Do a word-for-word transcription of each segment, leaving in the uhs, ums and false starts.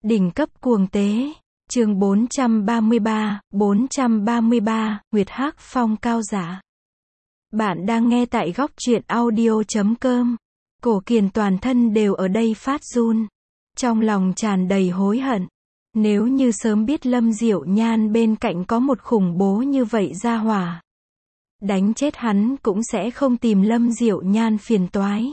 Đỉnh cấp cuồng tế. Chương bốn trăm ba mươi ba, bốn trăm ba mươi ba, Nguyệt Hắc Phong cao giả. Bạn đang nghe tại góc truyện audio chấm com. Cổ Kiền toàn thân đều ở đây phát run. Trong lòng tràn đầy hối hận. Nếu như sớm biết Lâm Diệu Nhan bên cạnh có một khủng bố như vậy ra hỏa. Đánh chết hắn cũng sẽ không tìm Lâm Diệu Nhan phiền toái.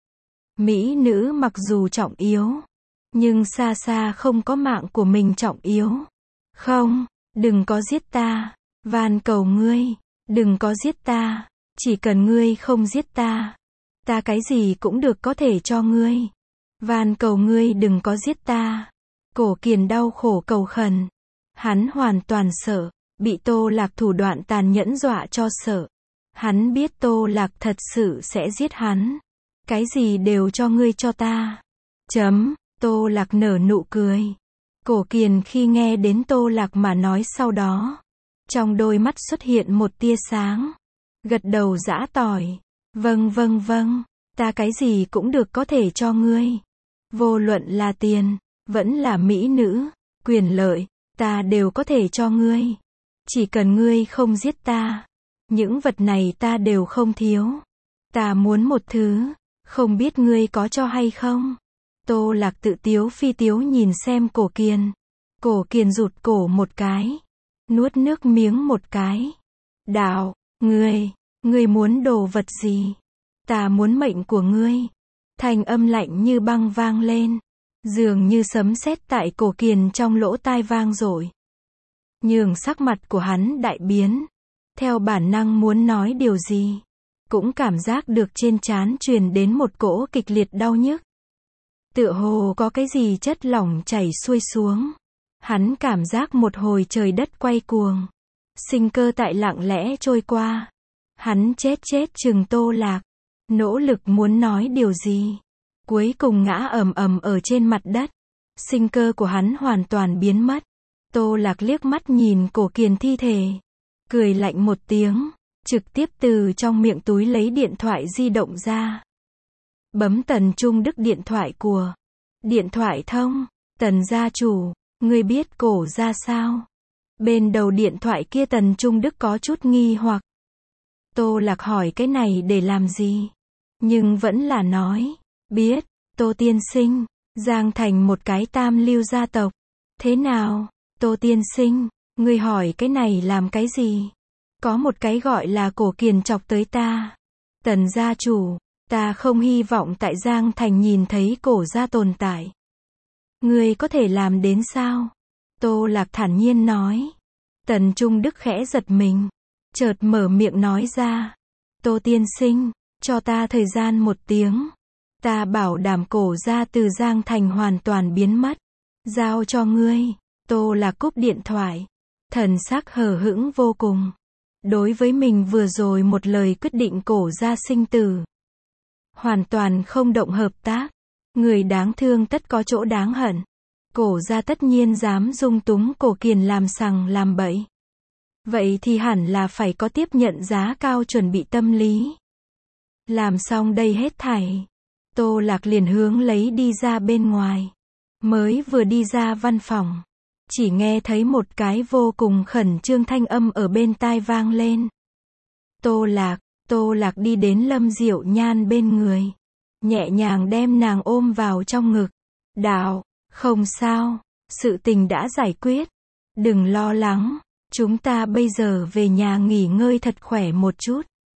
Mỹ nữ mặc dù trọng yếu. Nhưng xa xa không có mạng của mình trọng yếu. Không, đừng có giết ta. Van cầu ngươi, đừng có giết ta. Chỉ cần ngươi không giết ta. Ta cái gì cũng được có thể cho ngươi. Van cầu ngươi đừng có giết ta. Cổ Kiền đau khổ cầu khẩn. Hắn hoàn toàn sợ. Bị Tô Lạc thủ đoạn tàn nhẫn dọa cho sợ. Hắn biết Tô Lạc thật sự sẽ giết hắn. Cái gì đều cho ngươi cho ta. Chấm. Tô Lạc nở nụ cười. Cổ Kiền khi nghe đến Tô Lạc mà nói sau đó. Trong đôi mắt xuất hiện một tia sáng. Gật đầu giã tỏi. Vâng vâng vâng. Ta cái gì cũng được có thể cho ngươi. Vô luận là tiền, vẫn là mỹ nữ, quyền lợi, ta đều có thể cho ngươi. Chỉ cần ngươi không giết ta. Những vật này ta đều không thiếu. Ta muốn một thứ. Không biết ngươi có cho hay không? Tô Lạc tự tiếu phi tiếu nhìn xem Cổ Kiền. Cổ Kiền rụt cổ một cái. Nuốt nước miếng một cái. Đạo, ngươi, ngươi muốn đồ vật gì? Ta muốn mệnh của ngươi. Thanh âm lạnh như băng vang lên. Dường như sấm sét tại Cổ Kiền trong lỗ tai vang dội. Nhường sắc mặt của hắn đại biến. Theo bản năng muốn nói điều gì. Cũng cảm giác được trên trán truyền đến một cỗ kịch liệt đau nhức. Tựa hồ có cái gì chất lỏng chảy xuôi xuống. Hắn cảm giác một hồi trời đất quay cuồng. Sinh cơ tại lặng lẽ trôi qua. Hắn chết chết chừng Tô Lạc. Nỗ lực muốn nói điều gì. Cuối cùng ngã ầm ầm ở trên mặt đất. Sinh cơ của hắn hoàn toàn biến mất. Tô Lạc liếc mắt nhìn Cổ Kiền thi thể. Cười lạnh một tiếng. Trực tiếp từ trong miệng túi lấy điện thoại di động ra. Bấm Tần Trung Đức điện thoại của. Điện thoại thông. Tần gia chủ, ngươi biết Cổ gia sao? Bên đầu điện thoại kia Tần Trung Đức có chút nghi hoặc. Tô Lạc hỏi cái này để làm gì? Nhưng vẫn là nói. Biết, Tô tiên sinh. Giang thành một cái tam lưu gia tộc. Thế nào, Tô tiên sinh, ngươi hỏi cái này làm cái gì? Có một cái gọi là Cổ Kiền chọc tới ta. Tần gia chủ. Ta không hy vọng tại Giang Thành nhìn thấy Cổ gia tồn tại. Ngươi có thể làm đến sao? Tô Lạc thản nhiên nói. Tần Trung Đức khẽ giật mình. Chợt mở miệng nói ra. Tô tiên sinh, cho ta thời gian một tiếng. Ta bảo đảm Cổ gia từ Giang Thành hoàn toàn biến mất. Giao cho ngươi. Tô Lạc cúp điện thoại. Thần sắc hờ hững vô cùng. Đối với mình vừa rồi một lời quyết định Cổ gia sinh tử. Hoàn toàn không động hợp tác. Người đáng thương tất có chỗ đáng hận. Cổ gia tất nhiên dám dung túng Cổ Kiền làm sằng làm bậy. Vậy thì hẳn là phải có tiếp nhận giá cao chuẩn bị tâm lý. Làm xong đây hết thảy. Tô Lạc liền hướng lấy đi ra bên ngoài. Mới vừa đi ra văn phòng. Chỉ nghe thấy một cái vô cùng khẩn trương thanh âm ở bên tai vang lên. Tô Lạc. Tô Lạc đi đến Lâm Diệu Nhan bên người. Nhẹ nhàng đem nàng ôm vào trong ngực. Đạo, không sao. Sự tình đã giải quyết. Đừng lo lắng. Chúng ta bây giờ về nhà nghỉ ngơi thật khỏe một chút.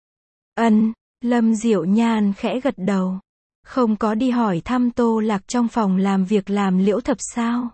Ân, Lâm Diệu Nhan khẽ gật đầu. Không có đi hỏi thăm Tô Lạc trong phòng làm việc làm Liễu Thập sao.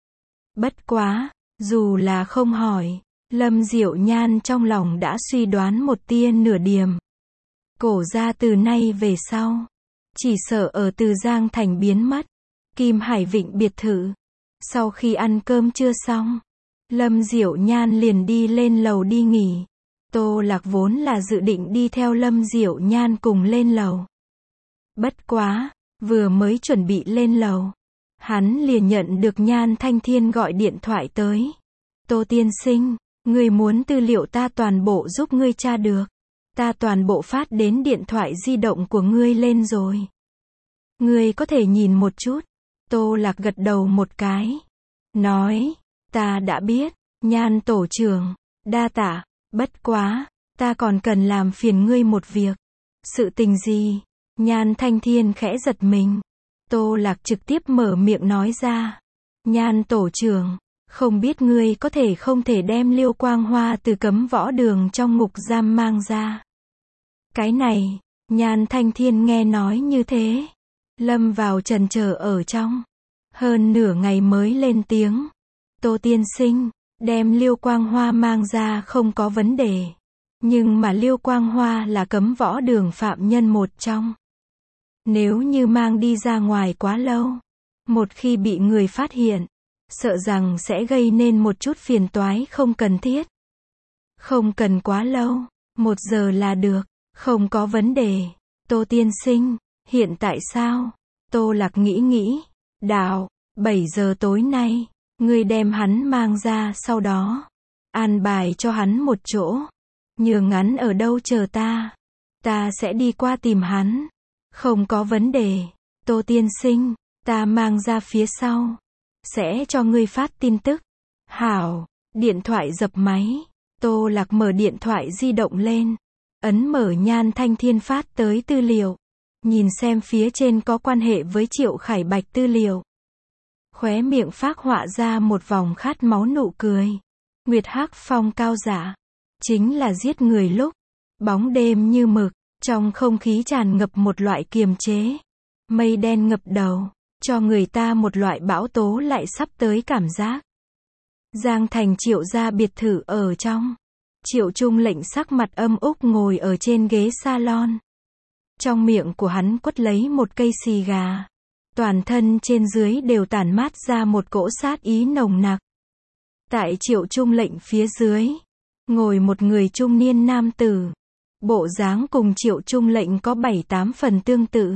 Bất quá, dù là không hỏi. Lâm Diệu Nhan trong lòng đã suy đoán một tia nửa điểm. Cổ gia từ nay về sau. Chỉ sợ ở từ Giang Thành biến mất. Kim Hải Vịnh biệt thự. Sau khi ăn cơm trưa xong. Lâm Diệu Nhan liền đi lên lầu đi nghỉ. Tô Lạc vốn là dự định đi theo Lâm Diệu Nhan cùng lên lầu. Bất quá, vừa mới chuẩn bị lên lầu. Hắn liền nhận được Nhan Thanh Thiên gọi điện thoại tới. Tô tiên sinh, ngươi muốn tư liệu ta toàn bộ giúp ngươi tra được. Ta toàn bộ phát đến điện thoại di động của ngươi lên rồi. Ngươi có thể nhìn một chút. Tô Lạc gật đầu một cái. nói, ta đã biết, Nhan tổ trưởng, đa tạ, bất quá, ta còn cần làm phiền ngươi một việc. Sự tình gì? Nhan Thanh Thiên khẽ giật mình. Tô Lạc trực tiếp mở miệng nói ra. Nhan tổ trưởng, không biết ngươi có thể không thể đem Liêu Quang Hoa từ cấm võ đường trong ngục giam mang ra. Cái này, Nhan Thanh Thiên nghe nói như thế, lâm vào trần chờ ở trong. Hơn nửa ngày mới lên tiếng. Tô tiên sinh, đem Liêu Quang Hoa mang ra không có vấn đề. Nhưng mà Liêu Quang Hoa là cấm võ đường phạm nhân một trong. Nếu như mang đi ra ngoài quá lâu, một khi bị người phát hiện, sợ rằng sẽ gây nên một chút phiền toái không cần thiết. Không cần quá lâu, một giờ là được, không có vấn đề. Tô tiên sinh, hiện tại sao? Tô Lạc nghĩ nghĩ, đạo, bảy giờ tối nay, ngươi đem hắn mang ra, sau đó an bài cho hắn một chỗ, nhường hắn ở đâu chờ ta, ta sẽ đi qua tìm hắn. Không có vấn đề, Tô tiên sinh, ta mang ra phía sau, sẽ cho ngươi phát tin tức. Hảo, điện thoại dập máy, Tô Lạc mở điện thoại di động lên, ấn mở Nhan Thanh Thiên phát tới tư liệu, nhìn xem phía trên có quan hệ với Triệu Khải Bạch tư liệu. Khóe miệng phác họa ra một vòng khát máu nụ cười. Nguyệt Hắc Phong cao giả, chính là giết người lúc bóng đêm như mực, trong không khí tràn ngập một loại kiềm chế. Mây đen ngập đầu, cho người ta một loại bão tố lại sắp tới cảm giác. Giang Thành Triệu gia biệt thự ở trong. Triệu Trung Lệnh sắc mặt âm úc ngồi ở trên ghế salon. Trong miệng của hắn quất lấy một cây xì gà. Toàn thân trên dưới đều tản mát ra một cỗ sát ý nồng nặc. Tại Triệu Trung Lệnh phía dưới, ngồi một người trung niên nam tử. Bộ dáng cùng Triệu Trung Lệnh có bảy tám phần tương tự.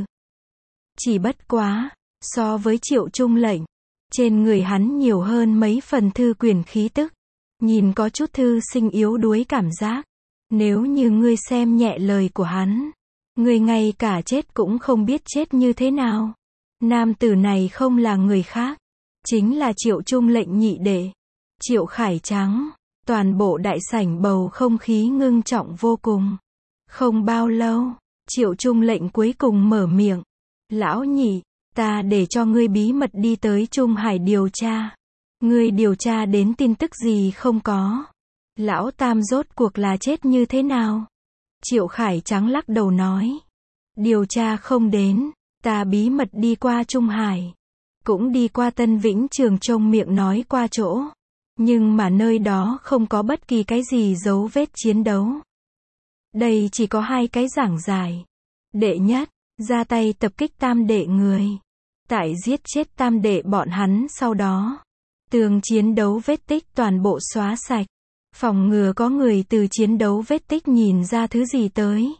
Chỉ bất quá, so với Triệu Trung Lệnh, trên người hắn nhiều hơn mấy phần thư quyền khí tức. Nhìn có chút thư sinh yếu đuối cảm giác. Nếu như ngươi xem nhẹ lời của hắn, ngươi ngay cả chết cũng không biết chết như thế nào. Nam tử này không là người khác, chính là Triệu Trung Lệnh nhị đệ, Triệu Khải Trắng. Toàn bộ đại sảnh bầu không khí ngưng trọng vô cùng. Không bao lâu, Triệu Trung Lệnh cuối cùng mở miệng. Lão nhị, ta để cho ngươi bí mật đi tới Trung Hải điều tra. Ngươi điều tra đến tin tức gì không có? Lão Tam rốt cuộc là chết như thế nào? Triệu Khải Trắng lắc đầu nói. Điều tra không đến, ta bí mật đi qua Trung Hải. Cũng đi qua Tân Vĩnh Trường trông miệng nói qua chỗ. Nhưng mà nơi đó không có bất kỳ cái gì dấu vết chiến đấu. Đây chỉ có hai cái giảng giải. Đệ nhất, ra tay tập kích tam đệ người. Tại giết chết tam đệ bọn hắn sau đó. Tường chiến đấu vết tích toàn bộ xóa sạch. Phòng ngừa có người từ chiến đấu vết tích nhìn ra thứ gì tới.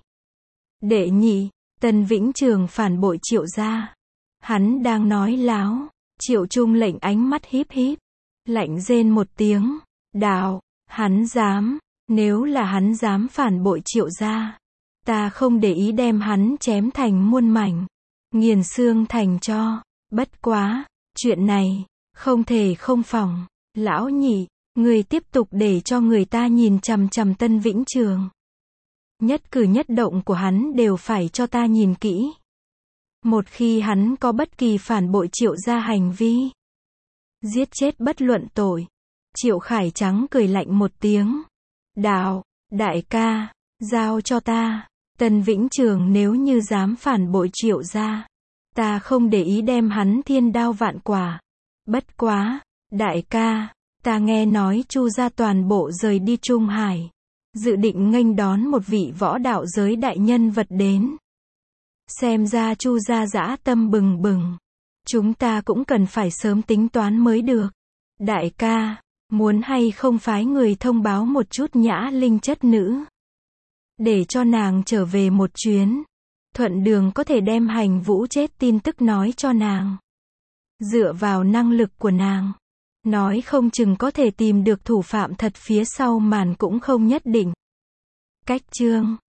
Đệ nhị, Tân Vĩnh Trường phản bội Triệu gia. Hắn đang nói láo. Triệu Trung Lệnh ánh mắt híp híp. Lạnh rên một tiếng. Đạo, hắn dám. Nếu là hắn dám phản bội Triệu gia, ta không để ý đem hắn chém thành muôn mảnh, nghiền xương thành tro. Bất quá, chuyện này không thể không phòng. Lão nhị, người tiếp tục để cho người ta nhìn chằm chằm Tân Vĩnh Trường. Nhất cử nhất động của hắn đều phải cho ta nhìn kỹ. Một khi hắn có bất kỳ phản bội Triệu gia hành vi, giết chết bất luận tội. Triệu Khải Trắng cười lạnh một tiếng. Đạo, đại ca, giao cho ta. Tân Vĩnh Trường nếu như dám phản bội Triệu gia, ta không để ý đem hắn thiên đao vạn quả. Bất quá, đại ca, ta nghe nói Chu gia toàn bộ rời đi Trung Hải, dự định nghênh đón một vị võ đạo giới đại nhân vật đến. Xem ra Chu gia dã tâm bừng bừng. Chúng ta cũng cần phải sớm tính toán mới được. Đại ca, muốn hay không phái người thông báo một chút Nhã Linh chất nữ, để cho nàng trở về một chuyến. Thuận đường có thể đem Hành Vũ chết tin tức nói cho nàng. Dựa vào năng lực của nàng, nói không chừng có thể tìm được thủ phạm thật phía sau màn cũng không nhất định. Cách chương